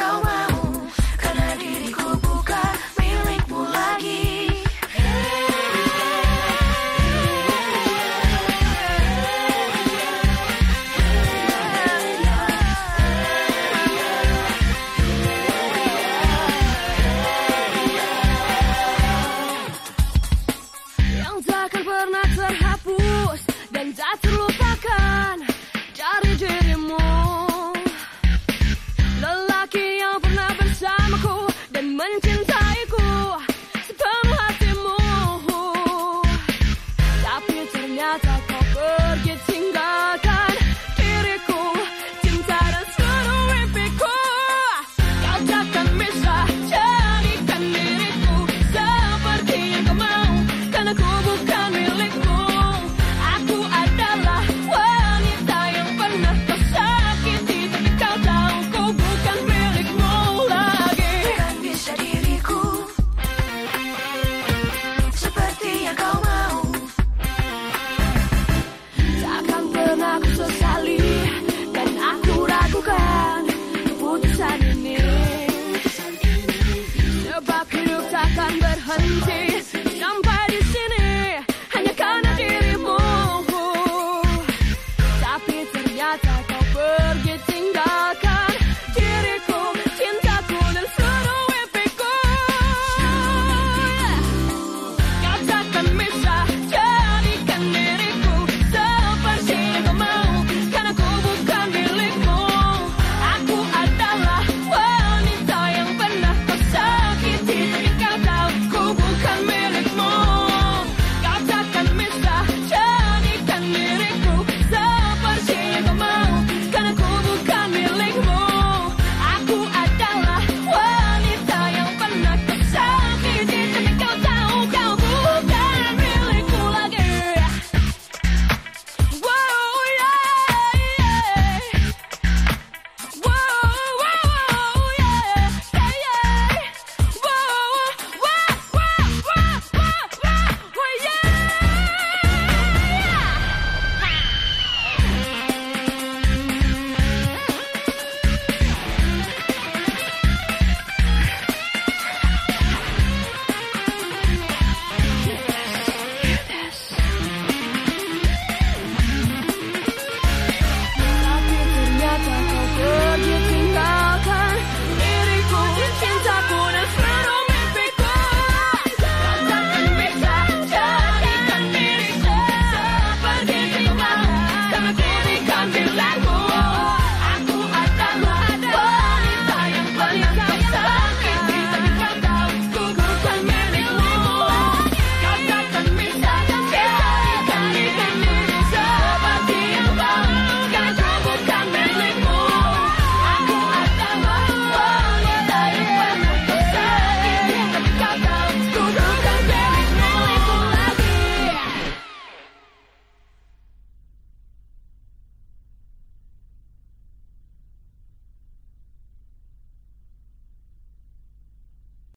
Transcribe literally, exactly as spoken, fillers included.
kau mau, karena diriku bukan milikmu lagi. Yang takkan pernah terhapus dan tak terlupakan dari dirimu, lelaki yang pernah bersamaku dan mencintaiku sepenuh hatimu. Tapi ternyata kau pergi tinggalkan diriku, cinta dan seluruh mimpiku. Kau takkan bisa jadikan diriku seperti yang kau mau, karena ku bukan milikmu. Aku adalah wanita yang pernah kau sakiti, tapi kau tahu ku bukan milikmu lagi. Takkan bisa diriku seperti yang kau mau, takkan pernah ku sesali dan aku ragukan keputusan ini, sebab hidup takkan berhenti